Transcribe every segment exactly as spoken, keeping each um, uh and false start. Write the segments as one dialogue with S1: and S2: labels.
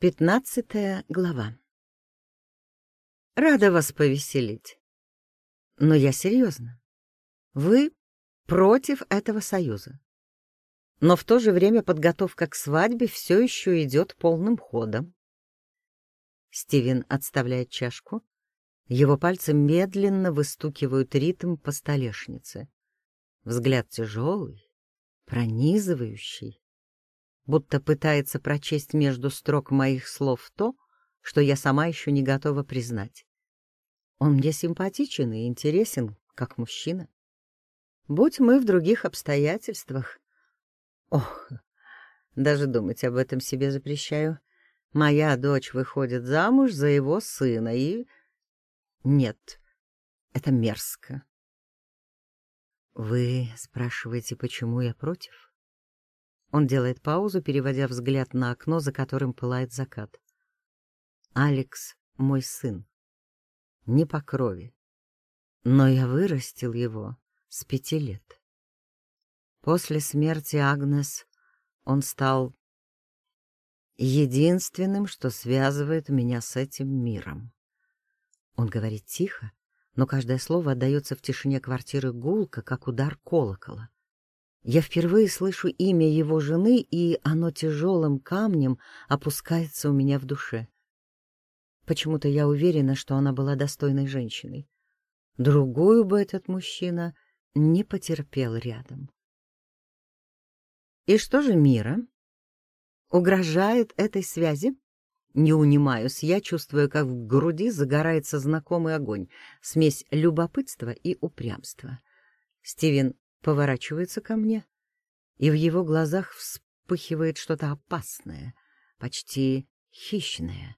S1: Пятнадцатая глава. Рада вас повеселить. Но я серьезно. Вы против этого союза. Но в то же время подготовка к свадьбе все еще идет полным ходом. Стивен отставляет чашку. Его пальцы медленно выстукивают ритм по столешнице. Взгляд тяжелый, пронизывающий, будто пытается прочесть между строк моих слов то, что я сама еще не готова признать. Он мне симпатичен и интересен, как мужчина. Будь мы в других обстоятельствах... Ох, даже думать об этом себе запрещаю. Моя дочь выходит замуж за его сына, и... Нет, это мерзко. Вы спрашиваете, почему я против? Он делает паузу, переводя взгляд на окно, за которым пылает закат. Алекс — мой сын. Не по крови. Но я вырастил его с пяти лет. После смерти Агнес он стал единственным, что связывает меня с этим миром. Он говорит тихо, но каждое слово отдается в тишине квартиры гулко, как удар колокола. Я впервые слышу имя его жены, и оно тяжелым камнем опускается у меня в душе. Почему-то я уверена, что она была достойной женщиной. Другую бы этот мужчина не потерпел рядом. И что же Мира? Угрожает этой связи? Не унимаюсь, я чувствую, как в груди загорается знакомый огонь, смесь любопытства и упрямства. Стивен поворачивается ко мне, и в его глазах вспыхивает что-то опасное, почти хищное.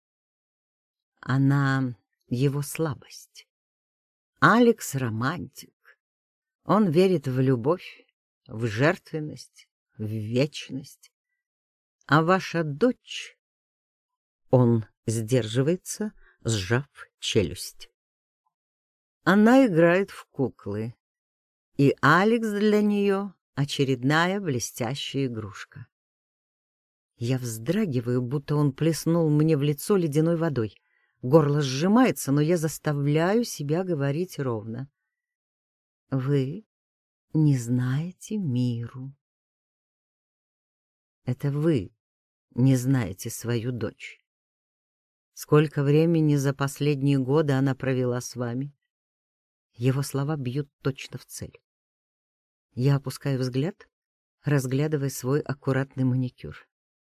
S1: Она его слабость. Алекс — романтик. Он верит в любовь, в жертвенность, в вечность. А ваша дочь... Он сдерживается, сжав челюсть. Она играет в куклы, и Алекс для нее очередная блестящая игрушка. Я вздрагиваю, будто он плеснул мне в лицо ледяной водой. Горло сжимается, но я заставляю себя говорить ровно. Вы не знаете Миру. Это вы не знаете свою дочь. Сколько времени за последние годы она провела с вами? Его слова бьют точно в цель. Я опускаю взгляд, разглядывая свой аккуратный маникюр.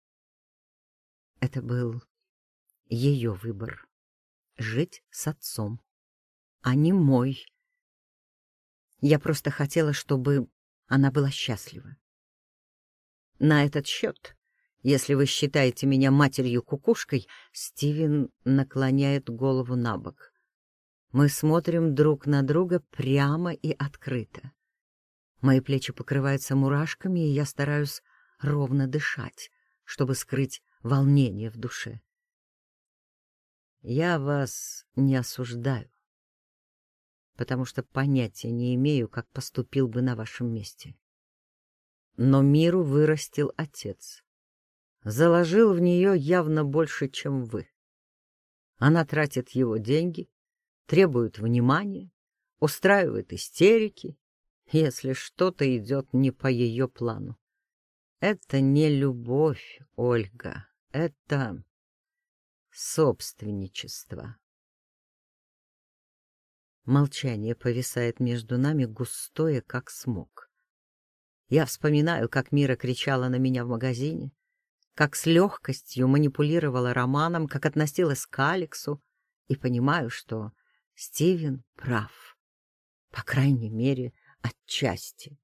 S1: Это был ее выбор — жить с отцом, а не мой. Я просто хотела, чтобы она была счастлива. На этот счет, если вы считаете меня матерью-кукушкой, Стивен наклоняет голову на бок. Мы смотрим друг на друга прямо и открыто. Мои плечи покрываются мурашками, и я стараюсь ровно дышать, чтобы скрыть волнение в душе. Я вас не осуждаю, потому что понятия не имею, как поступил бы на вашем месте. Но Миру вырастил отец. Заложил в нее явно больше, чем вы. Она тратит его деньги, требует внимания, устраивает истерики, если что-то идет не по ее плану. Это не любовь, Ольга, это собственничество. Молчание повисает между нами, густое, как смог. Я вспоминаю, как Мира кричала на меня в магазине, как с легкостью манипулировала Романом, как относилась к Алексу, и понимаю, что Стивен прав, по крайней мере, отчасти.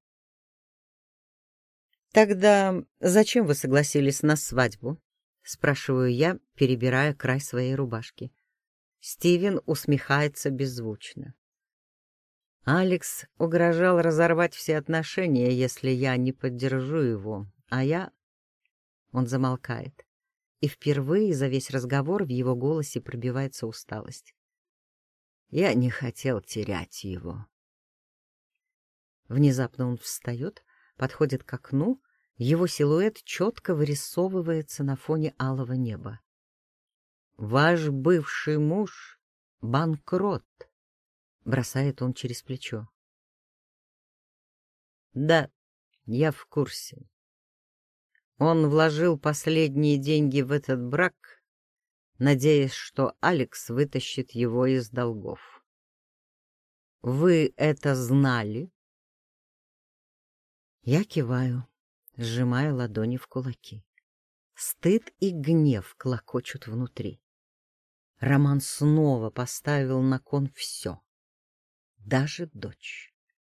S1: «Тогда зачем вы согласились на свадьбу?» — спрашиваю я, перебирая край своей рубашки. Стивен усмехается беззвучно. Алекс угрожал разорвать все отношения, если я не поддержу его, а я... Он замолкает, и впервые за весь разговор в его голосе пробивается усталость. Я не хотел терять его. Внезапно он встает, подходит к окну, его силуэт четко вырисовывается на фоне алого неба. Ваш бывший муж — банкрот, бросает он через плечо. Да, я в курсе. Он вложил последние деньги в этот брак, надеясь, что Алекс вытащит его из долгов. Вы это знали? Я киваю, сжимая ладони в кулаки. Стыд и гнев клокочут внутри. Роман снова поставил на кон все, даже дочь.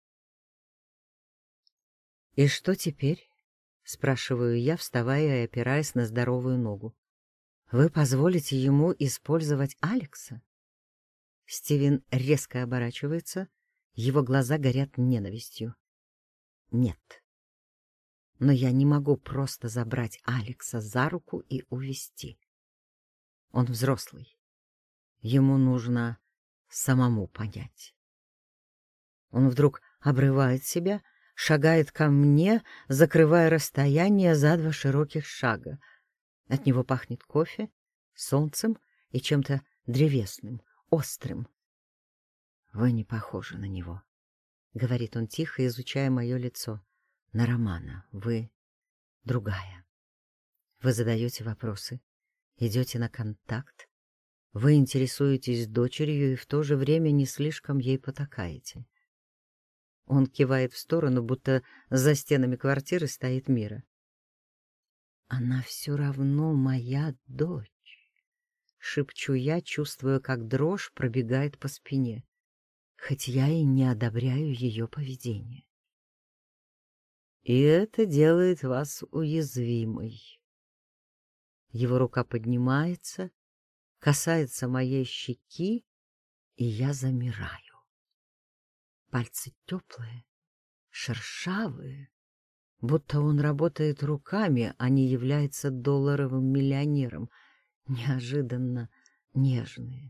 S1: «И что теперь?» — спрашиваю я, вставая и опираясь на здоровую ногу. «Вы позволите ему использовать Алекса?» Стивен резко оборачивается, его глаза горят ненавистью. «Нет. Но я не могу просто забрать Алекса за руку и увести. Он взрослый. Ему нужно самому понять». Он вдруг обрывает себя, шагает ко мне, закрывая расстояние за два широких шага. От него пахнет кофе, солнцем и чем-то древесным, острым. «Вы не похожи на него», — говорит он тихо, изучая мое лицо. «На Романа. Вы другая. Вы задаете вопросы, идете на контакт, вы интересуетесь дочерью и в то же время не слишком ей потакаете». Он кивает в сторону, будто за стенами квартиры стоит Мира. «Она все равно моя дочь», — шепчу я, чувствуя, как дрожь пробегает по спине, хоть я и не одобряю ее поведение. «И это делает вас уязвимой». Его рука поднимается, касается моей щеки, и я замираю. Пальцы теплые, шершавые, будто он работает руками, а не является долларовым миллионером, неожиданно нежные.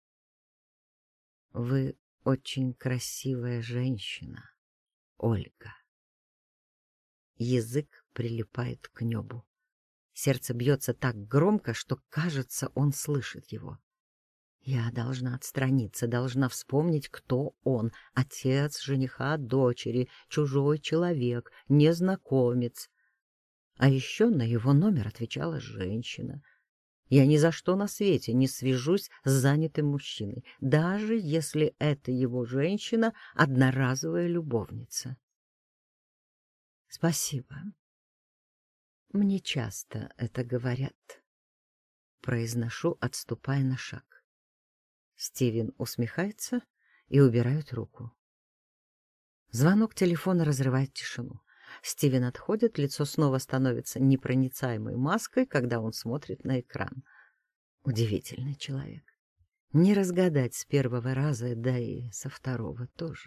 S1: «Вы очень красивая женщина, Ольга». Язык прилипает к небу. Сердце бьется так громко, что, кажется, он слышит его. Я должна отстраниться, должна вспомнить, кто он. Отец жениха дочери, чужой человек, незнакомец. А еще на его номер отвечала женщина. Я ни за что на свете не свяжусь с занятым мужчиной, даже если это его женщина — одноразовая любовница. Спасибо. Мне часто это говорят. Произношу, отступая на шаг. Стивен усмехается и убирает руку. Звонок телефона разрывает тишину. Стивен отходит, лицо снова становится непроницаемой маской, когда он смотрит на экран. Удивительный человек. Не разгадать с первого раза, да и со второго тоже.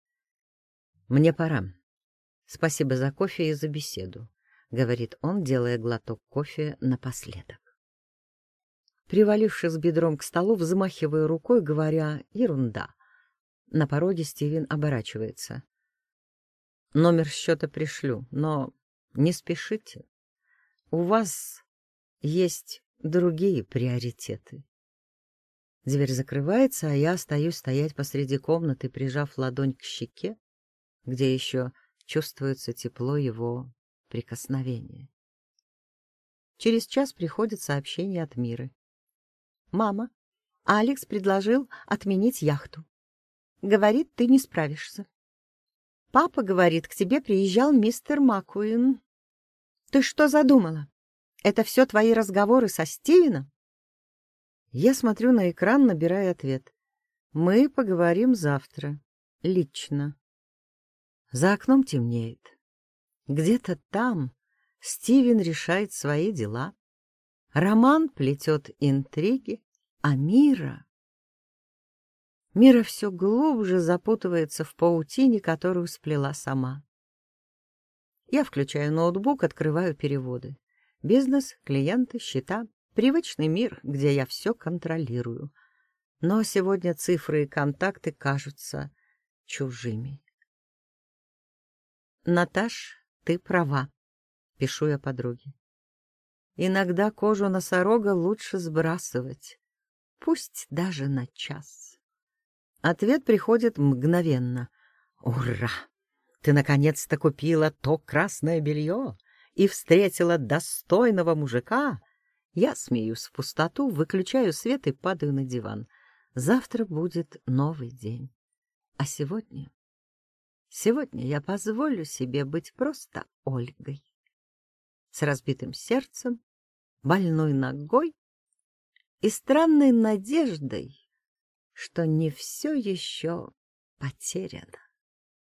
S1: «Мне пора. Спасибо за кофе и за беседу», — говорит он, делая глоток кофе напоследок. Привалившись бедром к столу, взмахиваю рукой, говоря «ерунда». На пороге Стивен оборачивается. «Номер счета пришлю, но не спешите. У вас есть другие приоритеты». Дверь закрывается, а я остаюсь стоять посреди комнаты, прижав ладонь к щеке, где еще чувствуется тепло его прикосновения. Через час приходит сообщение от Миры. «Мама, Алекс предложил отменить яхту. Говорит, ты не справишься. Папа говорит, к тебе приезжал мистер Маккуин. Ты что задумала? Это все твои разговоры со Стивеном?» Я смотрю на экран, набирая ответ. «Мы поговорим завтра. Лично». За окном темнеет. Где-то там Стивен решает свои дела. Роман плетет интриги, а Мира... Мира все глубже запутывается в паутине, которую сплела сама. Я включаю ноутбук, открываю переводы. Бизнес, клиенты, счета. Привычный мир, где я все контролирую. Но сегодня цифры и контакты кажутся чужими. «Наташ, ты права», — пишу я подруге. «Иногда кожу носорога лучше сбрасывать, пусть даже на час. Ответ приходит мгновенно. Ура! Ты наконец-то купила то красное белье и встретила достойного мужика. Я смеюсь в пустоту, выключаю свет и падаю на диван. Завтра будет новый день. А сегодня... Сегодня я позволю себе быть просто Ольгой. С разбитым сердцем, больной ногой и странной надеждой, что не все еще потеряно.